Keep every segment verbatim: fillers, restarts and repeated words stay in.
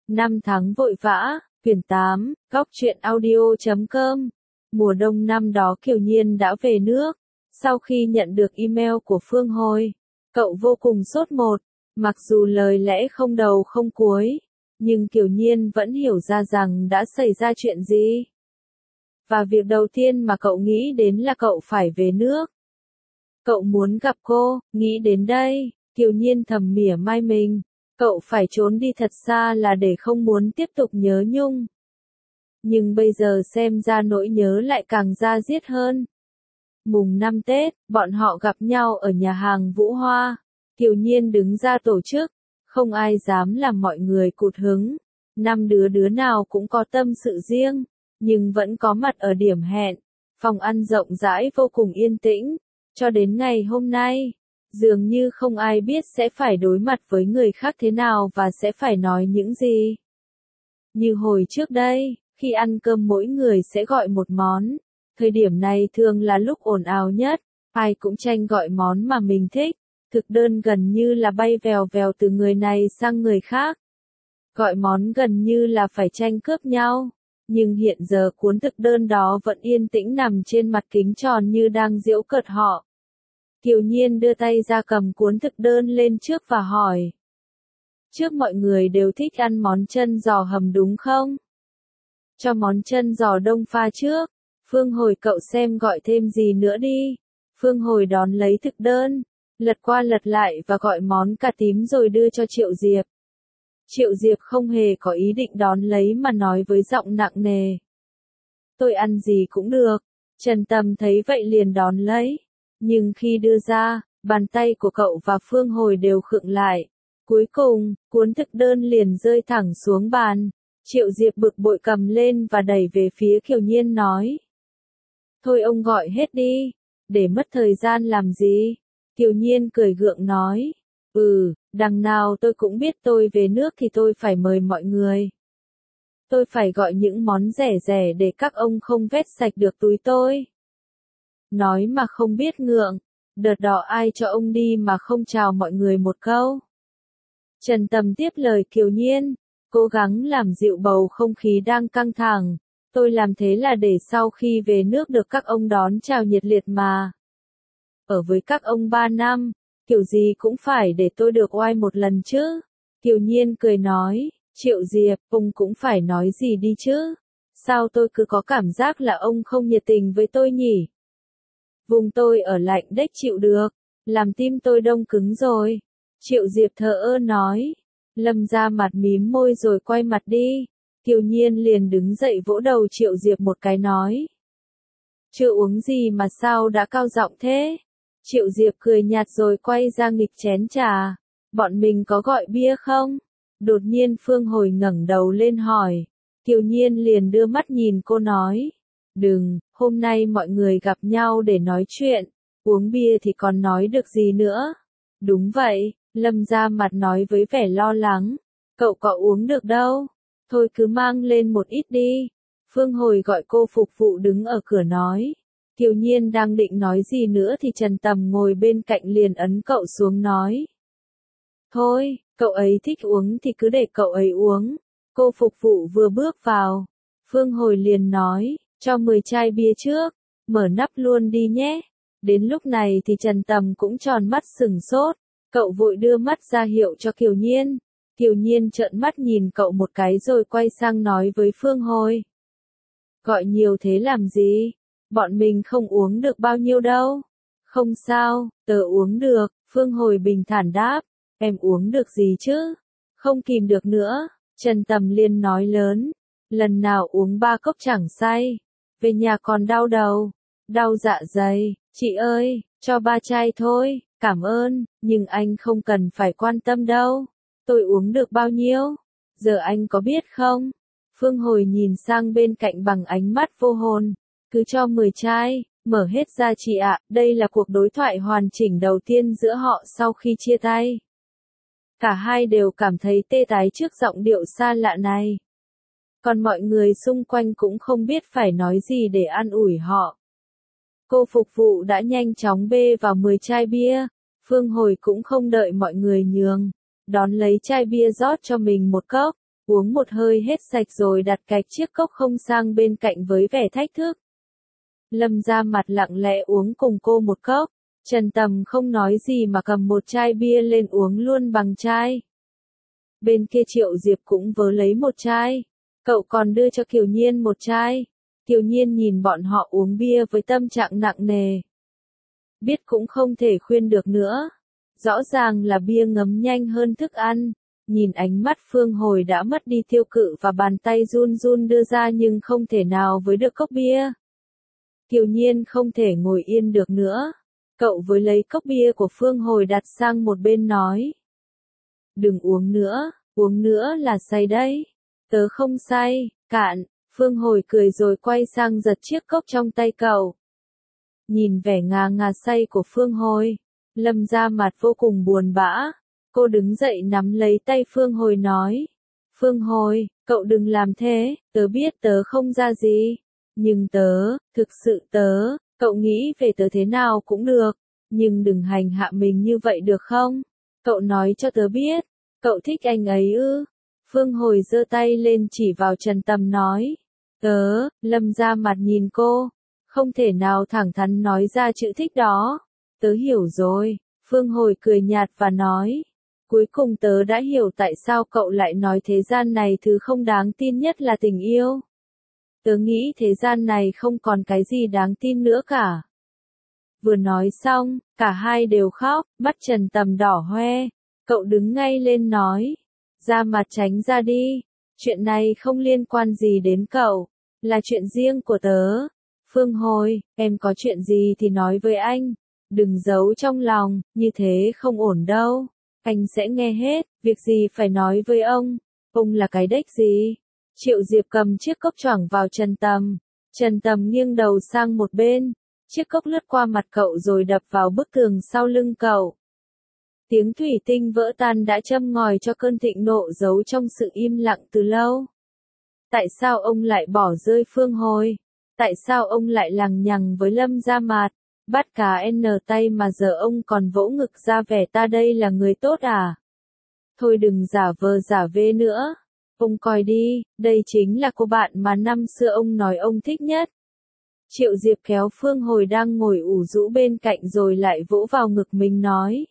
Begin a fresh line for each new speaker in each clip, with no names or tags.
Năm tháng vội vã, quyển tám, góc truyện audio chấm com. Mùa đông năm đó Kiều Nhiên đã về nước. Sau khi nhận được email của Phương Hồi, cậu vô cùng sốt một. Mặc dù lời lẽ không đầu không cuối, nhưng Kiều Nhiên vẫn hiểu ra rằng đã xảy ra chuyện gì. Và việc đầu tiên mà cậu nghĩ đến là cậu phải về nước. Cậu muốn gặp cô, nghĩ đến đây, Kiều Nhiên thầm mỉa mai mình. Cậu phải trốn đi thật xa là để không muốn tiếp tục nhớ Nhung. Nhưng bây giờ xem ra nỗi nhớ lại càng da diết hơn. Mùng năm Tết, bọn họ gặp nhau ở nhà hàng Vũ Hoa. Kiều Nhiên đứng ra tổ chức, không ai dám làm mọi người cụt hứng. Năm đứa đứa nào cũng có tâm sự riêng, nhưng vẫn có mặt ở điểm hẹn. Phòng ăn rộng rãi vô cùng yên tĩnh, cho đến ngày hôm nay. Dường như không ai biết sẽ phải đối mặt với người khác thế nào và sẽ phải nói những gì. Như hồi trước đây, khi ăn cơm mỗi người sẽ gọi một món. Thời điểm này thường là lúc ồn ào nhất, ai cũng tranh gọi món mà mình thích. Thực đơn gần như là bay vèo vèo từ người này sang người khác. Gọi món gần như là phải tranh cướp nhau. Nhưng hiện giờ cuốn thực đơn đó vẫn yên tĩnh nằm trên mặt kính tròn như đang giễu cợt họ. Kiều Nhiên đưa tay ra cầm cuốn thực đơn lên trước và hỏi. Trước mọi người đều thích ăn món chân giò hầm đúng không? Cho món chân giò đông pha trước. Phương Hồi cậu xem gọi thêm gì nữa đi. Phương Hồi đón lấy thực đơn, lật qua lật lại và gọi món cà tím rồi đưa cho Triệu Diệp. Triệu Diệp không hề có ý định đón lấy mà nói với giọng nặng nề. Tôi ăn gì cũng được. Trần Tâm thấy vậy liền đón lấy. Nhưng khi đưa ra, bàn tay của cậu và Phương Hồi đều khựng lại. Cuối cùng, cuốn thực đơn liền rơi thẳng xuống bàn. Triệu Diệp bực bội cầm lên và đẩy về phía Kiều Nhiên nói. Thôi ông gọi hết đi, để mất thời gian làm gì? Kiều Nhiên cười gượng nói. Ừ, đằng nào tôi cũng biết tôi về nước thì tôi phải mời mọi người. Tôi phải gọi những món rẻ rẻ để các ông không vét sạch được túi tôi. Nói mà không biết ngượng, đợt đó ai cho ông đi mà không chào mọi người một câu. Trần Tâm tiếp lời Kiều Nhiên, cố gắng làm dịu bầu không khí đang căng thẳng. Tôi làm thế là để sau khi về nước được các ông đón chào nhiệt liệt mà. Ở với các ông ba năm, kiểu gì cũng phải để tôi được oai một lần chứ. Kiều Nhiên cười nói, Triệu Diệp, ông cũng phải nói gì đi chứ. Sao tôi cứ có cảm giác là ông không nhiệt tình với tôi nhỉ? Vùng tôi ở lạnh đếch chịu được, làm tim tôi đông cứng rồi. Triệu Diệp thờ ơ nói. Lâm ra mặt mím môi rồi quay mặt đi. Kiều Nhiên liền đứng dậy vỗ đầu Triệu Diệp một cái nói. Chưa uống gì mà sao đã cao giọng thế? Triệu Diệp cười nhạt rồi quay ra nghịch chén trà. Bọn mình có gọi bia không? Đột nhiên Phương Hồi ngẩng đầu lên hỏi. Kiều Nhiên liền đưa mắt nhìn cô nói. Đừng, hôm nay mọi người gặp nhau để nói chuyện. Uống bia thì còn nói được gì nữa? Đúng vậy, Lâm ra mặt nói với vẻ lo lắng. Cậu có uống được đâu? Thôi cứ mang lên một ít đi. Phương Hồi gọi cô phục vụ đứng ở cửa nói. Kiều Nhiên đang định nói gì nữa thì Trần Tầm ngồi bên cạnh liền ấn cậu xuống nói. Thôi, cậu ấy thích uống thì cứ để cậu ấy uống. Cô phục vụ vừa bước vào. Phương Hồi liền nói, cho mười chai bia trước, mở nắp luôn đi nhé. Đến lúc này thì Trần Tầm cũng tròn mắt sừng sốt. Cậu vội đưa mắt ra hiệu cho Kiều Nhiên. Kiều Nhiên trợn mắt nhìn cậu một cái rồi quay sang nói với Phương Hồi. Gọi nhiều thế làm gì? Bọn mình không uống được bao nhiêu đâu. Không sao, tớ uống được, Phương Hồi bình thản đáp. Em uống được gì chứ? Không kìm được nữa. Trần Tầm liền nói lớn. Lần nào uống ba cốc chẳng say. Về nhà còn đau đầu. Đau dạ dày. Chị ơi, cho ba chai thôi. Cảm ơn, nhưng anh không cần phải quan tâm đâu. Tôi uống được bao nhiêu? Giờ anh có biết không? Phương Hồi nhìn sang bên cạnh bằng ánh mắt vô hồn. Cứ cho mười chai, mở hết ra chị ạ. Đây là cuộc đối thoại hoàn chỉnh đầu tiên giữa họ sau khi chia tay. Cả hai đều cảm thấy tê tái trước giọng điệu xa lạ này. Còn mọi người xung quanh cũng không biết phải nói gì để an ủi họ. Cô phục vụ đã nhanh chóng bê vào mười chai bia. Phương Hồi cũng không đợi mọi người nhường. Đón lấy chai bia rót cho mình một cốc. uống một hơi hết sạch rồi đặt cạch chiếc cốc không sang bên cạnh với vẻ thách thức. Lâm Gia Mặt lặng lẽ uống cùng cô một cốc, Trần Tầm không nói gì mà cầm một chai bia lên uống luôn bằng chai. Bên kia Triệu Diệp cũng vớ lấy một chai, cậu còn đưa cho Kiều Nhiên một chai. Kiều Nhiên nhìn bọn họ uống bia với tâm trạng nặng nề. Biết cũng không thể khuyên được nữa. Rõ ràng là bia ngấm nhanh hơn thức ăn. Nhìn ánh mắt Phương Hồi đã mất đi tiêu cự và bàn tay run run đưa ra nhưng không thể nào với được cốc bia. Kiều Nhiên không thể ngồi yên được nữa. Cậu với lấy cốc bia của Phương Hồi đặt sang một bên nói. Đừng uống nữa, uống nữa là say đấy. Tớ không say, cạn. Phương Hồi cười rồi quay sang giật chiếc cốc trong tay cậu. Nhìn vẻ ngà ngà say của Phương Hồi, Lâm Gia Mặt vô cùng buồn bã. Cô đứng dậy nắm lấy tay Phương Hồi nói. Phương Hồi, cậu đừng làm thế, tớ biết tớ không ra gì. Nhưng tớ, thực sự tớ, cậu nghĩ về tớ thế nào cũng được. Nhưng đừng hành hạ mình như vậy được không? Cậu nói cho tớ biết, cậu thích anh ấy ư? Phương Hồi giơ tay lên chỉ vào Trần Tầm nói. Tớ, Lâm Gia Mặt nhìn cô, không thể nào thẳng thắn nói ra chữ thích đó. Tớ hiểu rồi, Phương Hồi cười nhạt và nói. Cuối cùng tớ đã hiểu tại sao cậu lại nói thế gian này thứ không đáng tin nhất là tình yêu. Tớ nghĩ thế gian này không còn cái gì đáng tin nữa cả. Vừa nói xong, cả hai đều khóc, mắt Trần Tầm đỏ hoe. Cậu đứng ngay lên nói. Gia Mặt tránh ra đi. Chuyện này không liên quan gì đến cậu. Là chuyện riêng của tớ. Phương Hồi, em có chuyện gì thì nói với anh. Đừng giấu trong lòng, như thế không ổn đâu. Anh sẽ nghe hết, việc gì phải nói với ông. Ông là cái đếch gì? Triệu Diệp cầm chiếc cốc choảng vào Trần Tầm. Trần Tầm nghiêng đầu sang một bên. Chiếc cốc lướt qua mặt cậu rồi đập vào bức tường sau lưng cậu. Tiếng thủy tinh vỡ tan đã châm ngòi cho cơn thịnh nộ giấu trong sự im lặng từ lâu. Tại sao ông lại bỏ rơi Phương Hồi? Tại sao ông lại lằng nhằng với Lâm Gia Mặt? Bắt cá n tay mà giờ ông còn vỗ ngực ra vẻ ta đây là người tốt à? Thôi đừng giả vờ giả vê nữa. Ông coi đi, đây chính là cô bạn mà năm xưa ông nói ông thích nhất. Triệu Diệp kéo Phương Hồi đang ngồi ủ rũ bên cạnh rồi lại vỗ vào ngực mình nói.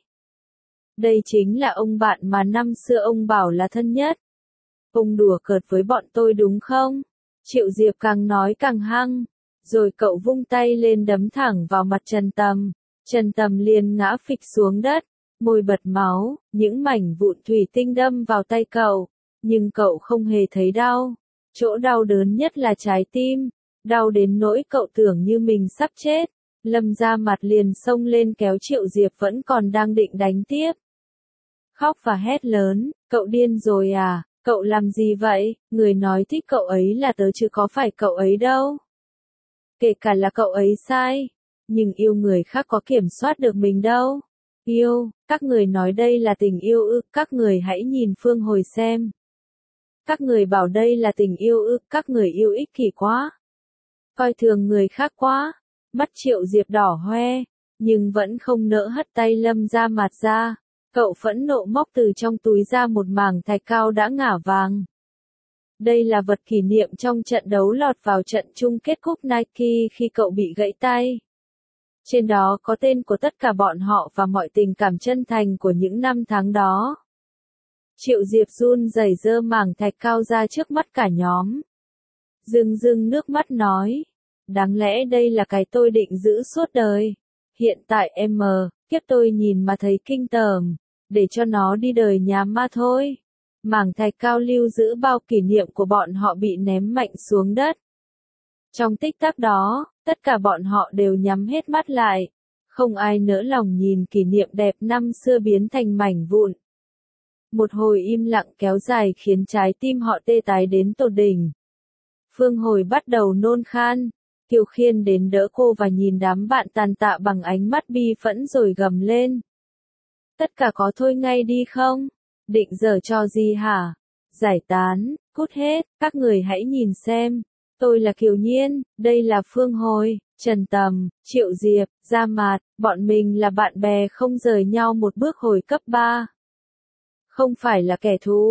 Đây chính là ông bạn mà năm xưa ông bảo là thân nhất. Ông đùa cợt với bọn tôi đúng không? Triệu Diệp càng nói càng hăng. Rồi cậu vung tay lên đấm thẳng vào mặt Trần Tầm. Trần Tầm liền ngã phịch xuống đất. Môi bật máu, những mảnh vụn thủy tinh đâm vào tay cậu. Nhưng cậu không hề thấy đau. Chỗ đau đớn nhất là trái tim. Đau đến nỗi cậu tưởng như mình sắp chết. Lâm Gia Mặt liền xông lên kéo Triệu Diệp vẫn còn đang định đánh tiếp. Khóc và hét lớn, cậu điên rồi à, cậu làm gì vậy, người nói thích cậu ấy là tớ chứ có phải cậu ấy đâu. Kể cả là cậu ấy sai, nhưng yêu người khác có kiểm soát được mình đâu. Yêu, các người nói đây là tình yêu ư, các người hãy nhìn Phương Hồi xem. Các người bảo đây là tình yêu ư, các người yêu ích kỷ quá. Coi thường người khác quá. Mắt Triệu Diệp đỏ hoe, nhưng vẫn không nỡ hất tay Lâm Gia Mặt ra. Cậu phẫn nộ móc từ trong túi ra một mảng thạch cao đã ngả vàng. Đây là vật kỷ niệm trong trận đấu lọt vào trận chung kết cúp Nike khi cậu bị gãy tay. Trên đó có tên của tất cả bọn họ và mọi tình cảm chân thành của những năm tháng đó. Triệu Diệp run rẩy giơ mảng thạch cao ra trước mắt cả nhóm. Rưng rưng nước mắt nói. Đáng lẽ đây là cái tôi định giữ suốt đời. Hiện tại em mờ, kiếp tôi nhìn mà thấy kinh tởm. Để cho nó đi đời nhà ma thôi. Mảng thạch cao lưu giữ bao kỷ niệm của bọn họ bị ném mạnh xuống đất. Trong tích tắc đó, tất cả bọn họ đều nhắm hết mắt lại. Không ai nỡ lòng nhìn kỷ niệm đẹp năm xưa biến thành mảnh vụn. Một hồi im lặng kéo dài khiến trái tim họ tê tái đến tột đỉnh. Phương Hồi bắt đầu nôn khan. Kiều Khiên đến đỡ cô và nhìn đám bạn tàn tạ bằng ánh mắt bi phẫn rồi gầm lên. Tất cả có thôi ngay đi không? Định giở trò gì hả? Giải tán, cút hết, các người hãy nhìn xem. Tôi là Kiều Nhiên, đây là Phương Hồi, Trần Tầm, Triệu Diệp, Gia Mặt, bọn mình là bạn bè không rời nhau một bước hồi cấp ba. Không phải là kẻ thù.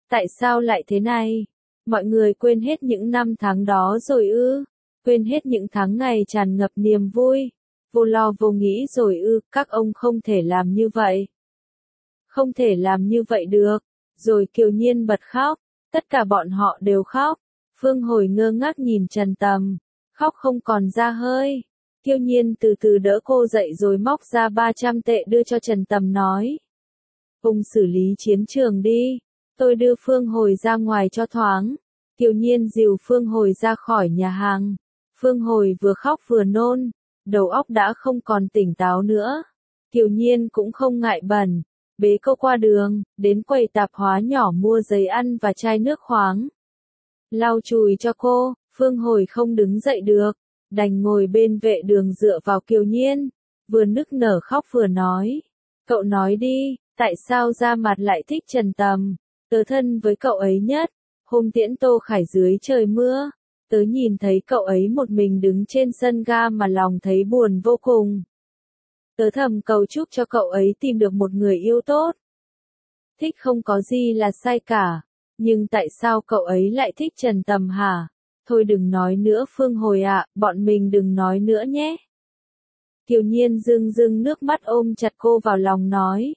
Tại sao lại thế này? Mọi người quên hết những năm tháng đó rồi ư? Quên hết những tháng ngày tràn ngập niềm vui, vô lo vô nghĩ rồi ư? Các ông không thể làm như vậy. Không thể làm như vậy được. Rồi Kiều Nhiên bật khóc. Tất cả bọn họ đều khóc. Phương Hồi ngơ ngác nhìn Trần Tầm. Khóc không còn ra hơi. Kiều Nhiên từ từ đỡ cô dậy rồi móc ra ba trăm tệ đưa cho Trần Tầm nói. Ông xử lý chiến trường đi. Tôi đưa Phương Hồi ra ngoài cho thoáng. Kiều Nhiên dìu Phương Hồi ra khỏi nhà hàng. Phương Hồi vừa khóc vừa nôn. Đầu óc đã không còn tỉnh táo nữa. Kiều Nhiên cũng không ngại bẩn. Bế cô qua đường, đến quầy tạp hóa nhỏ mua giấy ăn và chai nước khoáng. Lau chùi cho cô, Phương Hồi không đứng dậy được. Đành ngồi bên vệ đường dựa vào Kiều Nhiên. Vừa nức nở khóc vừa nói. Cậu nói đi, tại sao Ra Mặt lại thích Trần Tầm? Tớ thân với cậu ấy nhất. Hôm tiễn Tô Khải dưới trời mưa. Tớ nhìn thấy cậu ấy một mình đứng trên sân ga mà lòng thấy buồn vô cùng. Tớ thầm cầu chúc cho cậu ấy tìm được một người yêu tốt. Thích không có gì là sai cả. Nhưng tại sao cậu ấy lại thích Trần Tầm hả? Thôi đừng nói nữa Phương Hồi ạ, bọn mình đừng nói nữa nhé. Kiều Nhiên rưng rưng nước mắt ôm chặt cô vào lòng nói.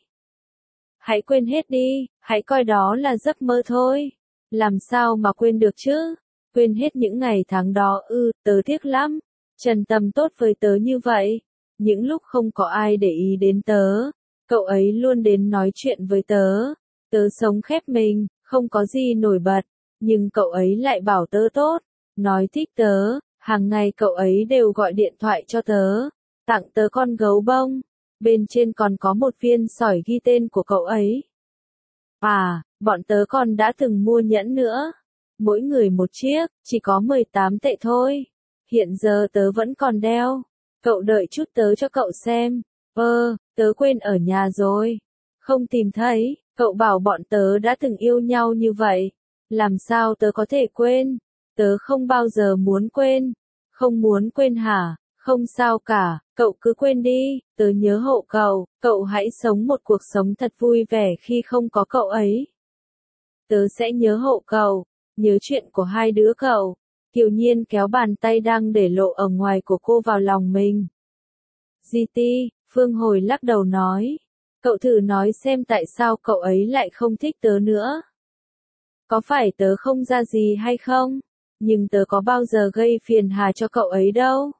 Hãy quên hết đi, hãy coi đó là giấc mơ thôi. Làm sao mà quên được chứ? Quên hết những ngày tháng đó ư, tớ tiếc lắm. Trần Tầm tốt với tớ như vậy. Những lúc không có ai để ý đến tớ, cậu ấy luôn đến nói chuyện với tớ. Tớ sống khép mình, không có gì nổi bật, nhưng cậu ấy lại bảo tớ tốt, nói thích tớ, hàng ngày cậu ấy đều gọi điện thoại cho tớ, tặng tớ con gấu bông, bên trên còn có một viên sỏi ghi tên của cậu ấy. À, bọn tớ còn đã từng mua nhẫn nữa, mỗi người một chiếc, chỉ có mười tám tệ thôi, hiện giờ tớ vẫn còn đeo. Cậu đợi chút tớ cho cậu xem. Ơ, tớ quên ở nhà rồi. Không tìm thấy, cậu bảo bọn tớ đã từng yêu nhau như vậy. Làm sao tớ có thể quên? Tớ không bao giờ muốn quên. Không muốn quên hả? Không sao cả, cậu cứ quên đi. Tớ nhớ hộ cậu, cậu hãy sống một cuộc sống thật vui vẻ khi không có cậu ấy. Tớ sẽ nhớ hộ cậu, nhớ chuyện của hai đứa cậu. Kiều Nhiên kéo bàn tay đang để lộ ở ngoài của cô vào lòng mình. giê tê, Phương Hồi lắc đầu nói. Cậu thử nói xem tại sao cậu ấy lại không thích tớ nữa. Có phải tớ không ra gì hay không? Nhưng tớ có bao giờ gây phiền hà cho cậu ấy đâu.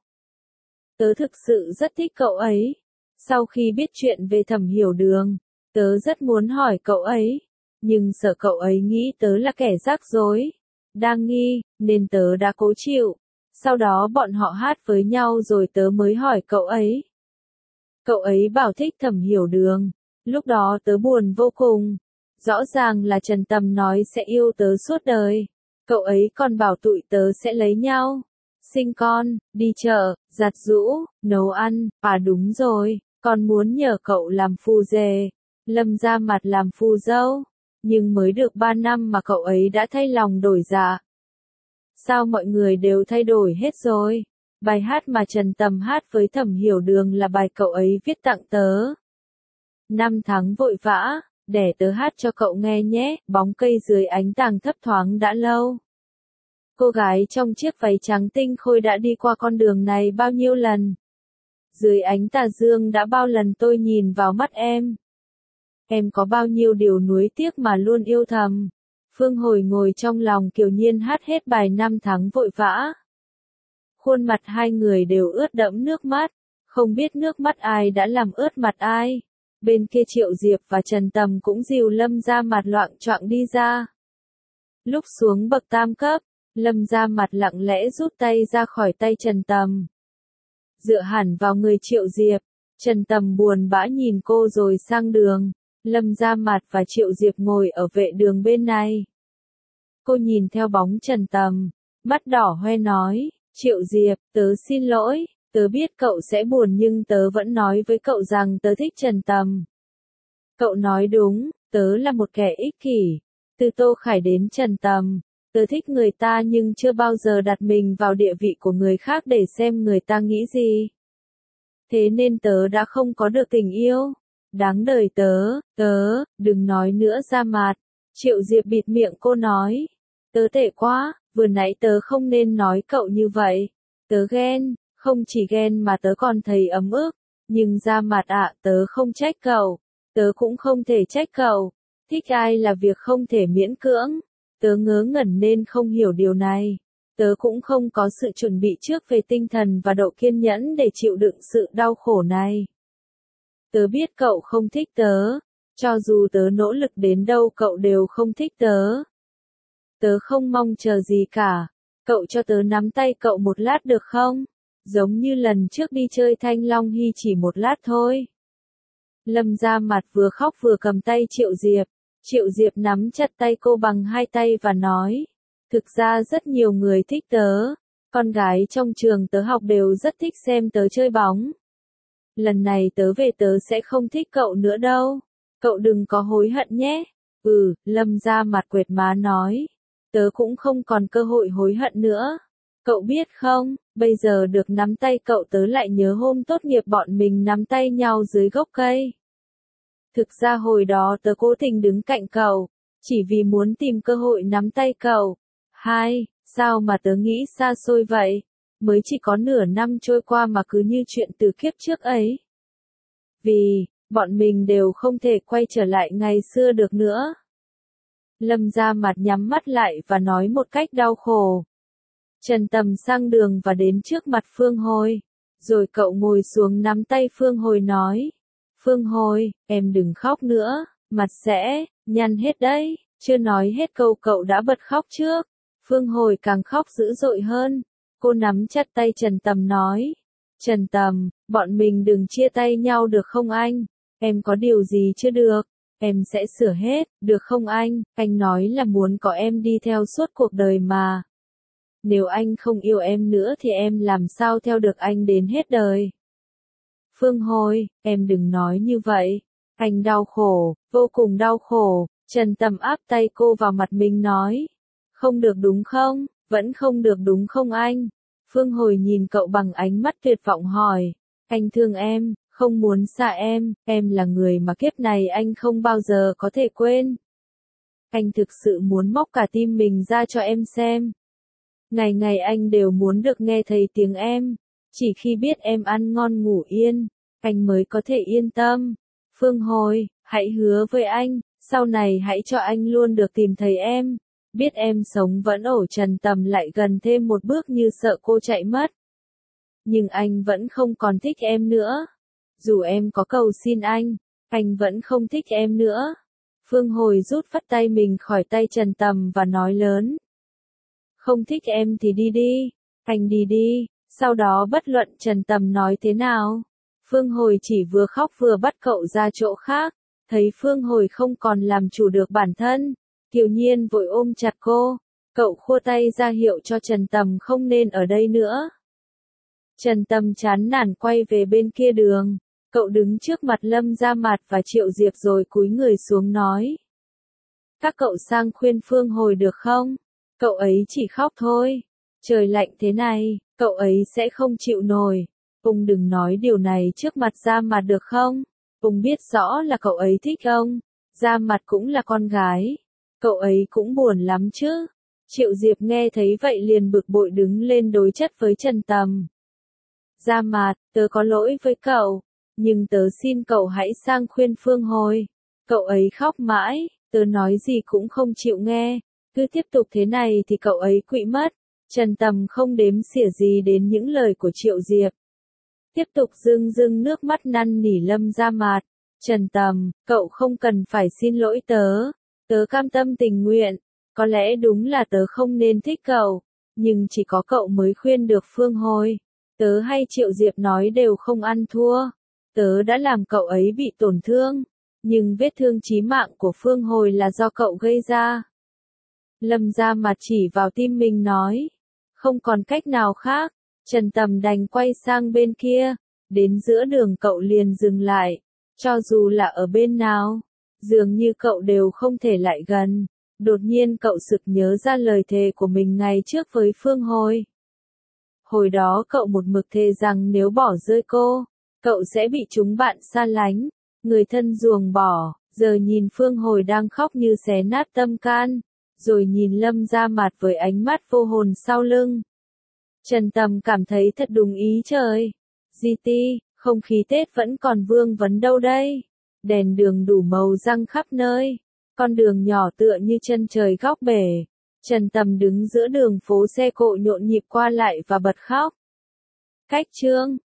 Tớ thực sự rất thích cậu ấy. Sau khi biết chuyện về Thẩm Hiểu Đường, tớ rất muốn hỏi cậu ấy. Nhưng sợ cậu ấy nghĩ tớ là kẻ rắc rối. Đang nghi, nên tớ đã cố chịu. Sau đó bọn họ hát với nhau rồi tớ mới hỏi cậu ấy. Cậu ấy bảo thích Thẩm Hiểu Đường. Lúc đó tớ buồn vô cùng. Rõ ràng là Trần Tầm nói sẽ yêu tớ suốt đời. Cậu ấy còn bảo tụi tớ sẽ lấy nhau. Sinh con, đi chợ, giặt giũ, nấu ăn. À đúng rồi, còn muốn nhờ cậu làm phù rể. Lâm Ra Mặt làm phù dâu. Nhưng mới được ba năm mà cậu ấy đã thay lòng đổi dạ. Sao mọi người đều thay đổi hết rồi? Bài hát mà Trần Tầm hát với Thẩm Hiểu Đường là bài cậu ấy viết tặng tớ. Năm tháng vội vã, để tớ hát cho cậu nghe nhé, bóng cây dưới ánh tàng thấp thoáng đã lâu. Cô gái trong chiếc váy trắng tinh khôi đã đi qua con đường này bao nhiêu lần? Dưới ánh tà dương đã bao lần tôi nhìn vào mắt em. Em có bao nhiêu điều nuối tiếc mà luôn yêu thầm. Phương Hồi ngồi trong lòng Kiều Nhiên hát hết bài năm tháng vội vã. Khuôn mặt hai người đều ướt đẫm nước mắt. Không biết nước mắt ai đã làm ướt mặt ai. Bên kia Triệu Diệp và Trần Tầm cũng dìu Lâm Ra Mặt loạng choạng đi ra. Lúc xuống bậc tam cấp, Lâm Ra Mặt lặng lẽ rút tay ra khỏi tay Trần Tầm. Dựa hẳn vào người Triệu Diệp, Trần Tầm buồn bã nhìn cô rồi sang đường. Lâm Ra Mặt và Triệu Diệp ngồi ở vệ đường bên này. Cô nhìn theo bóng Trần Tầm, mắt đỏ hoe nói, Triệu Diệp, tớ xin lỗi, tớ biết cậu sẽ buồn nhưng tớ vẫn nói với cậu rằng tớ thích Trần Tầm. Cậu nói đúng, tớ là một kẻ ích kỷ. Từ Tô Khải đến Trần Tầm, tớ thích người ta nhưng chưa bao giờ đặt mình vào địa vị của người khác để xem người ta nghĩ gì. Thế nên tớ đã không có được tình yêu. Đáng đời tớ, tớ, đừng nói nữa Ra Mặt. Triệu Diệp bịt miệng cô nói. Tớ tệ quá, vừa nãy tớ không nên nói cậu như vậy. Tớ ghen, không chỉ ghen mà tớ còn thấy ấm ức. Nhưng ra mặt ạ, tớ không trách cậu. Tớ cũng không thể trách cậu. Thích ai là việc không thể miễn cưỡng. Tớ ngớ ngẩn nên không hiểu điều này. Tớ cũng không có sự chuẩn bị trước về tinh thần và độ kiên nhẫn để chịu đựng sự đau khổ này. Tớ biết cậu không thích tớ. Cho dù tớ nỗ lực đến đâu cậu đều không thích tớ. Tớ không mong chờ gì cả. Cậu cho tớ nắm tay cậu một lát được không? Giống như lần trước đi chơi Thanh Long Hy chỉ một lát thôi. Lâm Gia Mặt vừa khóc vừa cầm tay Triệu Diệp. Triệu Diệp nắm chặt tay cô bằng hai tay và nói. Thực ra rất nhiều người thích tớ. Con gái trong trường tớ học đều rất thích xem tớ chơi bóng. Lần này tớ về tớ sẽ không thích cậu nữa đâu. Cậu đừng có hối hận nhé. Ừ, Lâm Gia Mặt quệt má nói. Tớ cũng không còn cơ hội hối hận nữa. Cậu biết không, bây giờ được nắm tay cậu tớ lại nhớ hôm tốt nghiệp bọn mình nắm tay nhau dưới gốc cây. Thực ra hồi đó tớ cố tình đứng cạnh cậu, chỉ vì muốn tìm cơ hội nắm tay cậu. Hai, sao mà tớ nghĩ xa xôi vậy? Mới chỉ có nửa năm trôi qua mà cứ như chuyện từ kiếp trước ấy. Vì, bọn mình đều không thể quay trở lại ngày xưa được nữa. Lâm Gia Mặt nhắm mắt lại và nói một cách đau khổ. Trần Tầm sang đường và đến trước mặt Phương Hồi. Rồi cậu ngồi xuống nắm tay Phương Hồi nói. Phương Hồi, em đừng khóc nữa, mặt sẽ nhăn hết đấy. Chưa nói hết câu cậu đã bật khóc trước. Phương Hồi càng khóc dữ dội hơn. Cô nắm chặt tay Trần Tầm nói. Trần Tầm, bọn mình đừng chia tay nhau được không anh? Em có điều gì chưa được? Em sẽ sửa hết, được không anh? Anh nói là muốn có em đi theo suốt cuộc đời mà. Nếu anh không yêu em nữa thì em làm sao theo được anh đến hết đời? Phương Hồi, em đừng nói như vậy. Anh đau khổ, vô cùng đau khổ. Trần Tầm áp tay cô vào mặt mình nói. Không được đúng không? Vẫn không được đúng không anh? Phương Hồi nhìn cậu bằng ánh mắt tuyệt vọng hỏi. Anh thương em, không muốn xa em, em là người mà kiếp này anh không bao giờ có thể quên. Anh thực sự muốn móc cả tim mình ra cho em xem. Ngày ngày anh đều muốn được nghe thấy tiếng em. Chỉ khi biết em ăn ngon ngủ yên, anh mới có thể yên tâm. Phương Hồi, hãy hứa với anh, sau này hãy cho anh luôn được tìm thấy em. Biết em sống vẫn ổn. Trần Tầm lại gần thêm một bước như sợ cô chạy mất. Nhưng anh vẫn không còn thích em nữa. Dù em có cầu xin anh, anh vẫn không thích em nữa. Phương Hồi rút phắt tay mình khỏi tay Trần Tầm và nói lớn. Không thích em thì đi đi, anh đi đi. Sau đó bất luận Trần Tầm nói thế nào, Phương Hồi chỉ vừa khóc vừa bắt cậu ra chỗ khác. Thấy Phương Hồi không còn làm chủ được bản thân, Kiều Nhiên vội ôm chặt cô. Cậu khua tay ra hiệu cho Trần Tầm không nên ở đây nữa. Trần Tầm chán nản quay về bên kia đường. Cậu đứng trước mặt Lâm Gia Mặt và Triệu Diệp rồi cúi người xuống nói. Các cậu sang khuyên Phương Hồi được không? Cậu ấy chỉ khóc thôi. Trời lạnh thế này, cậu ấy sẽ không chịu nổi. Ông đừng nói điều này trước mặt Gia Mặt được không? Ông biết rõ là cậu ấy thích ông. Gia Mặt cũng là con gái. Cậu ấy cũng buồn lắm chứ. Triệu Diệp nghe thấy vậy liền bực bội đứng lên đối chất với Trần Tầm. Gia Mặt, tớ có lỗi với cậu. Nhưng tớ xin cậu hãy sang khuyên Phương Hồi. Cậu ấy khóc mãi, tớ nói gì cũng không chịu nghe. Cứ tiếp tục thế này thì cậu ấy quỵ mất. Trần Tầm không đếm xỉa gì đến những lời của Triệu Diệp. Tiếp tục rưng rưng nước mắt năn nỉ Lâm Gia Mặt. Trần Tầm, cậu không cần phải xin lỗi tớ. Tớ cam tâm tình nguyện. Có lẽ đúng là tớ không nên thích cậu. Nhưng chỉ có cậu mới khuyên được Phương Hồi. Tớ hay Triệu Diệp nói đều không ăn thua. Tớ đã làm cậu ấy bị tổn thương. Nhưng vết thương chí mạng của Phương Hồi là do cậu gây ra. Lâm Gia Mặt chỉ vào tim mình nói. Không còn cách nào khác. Trần Tầm đành quay sang bên kia. Đến giữa đường cậu liền dừng lại. Cho dù là ở bên nào, dường như cậu đều không thể lại gần. Đột nhiên cậu sực nhớ ra lời thề của mình ngày trước với Phương Hồi. Hồi đó cậu một mực thề rằng nếu bỏ rơi cô, cậu sẽ bị chúng bạn xa lánh, người thân ruồng bỏ. Giờ nhìn Phương Hồi đang khóc như xé nát tâm can, rồi nhìn Lâm Gia Mạt với ánh mắt vô hồn sau lưng. Trần Tầm cảm thấy thật đúng ý trời. giê tê, không khí Tết vẫn còn vương vấn đâu đây. Đèn đường đủ màu răng khắp nơi. Con đường nhỏ tựa như chân trời góc bể. Trần Tầm đứng giữa đường phố xe cộ nhộn nhịp qua lại và bật khóc. Cách chương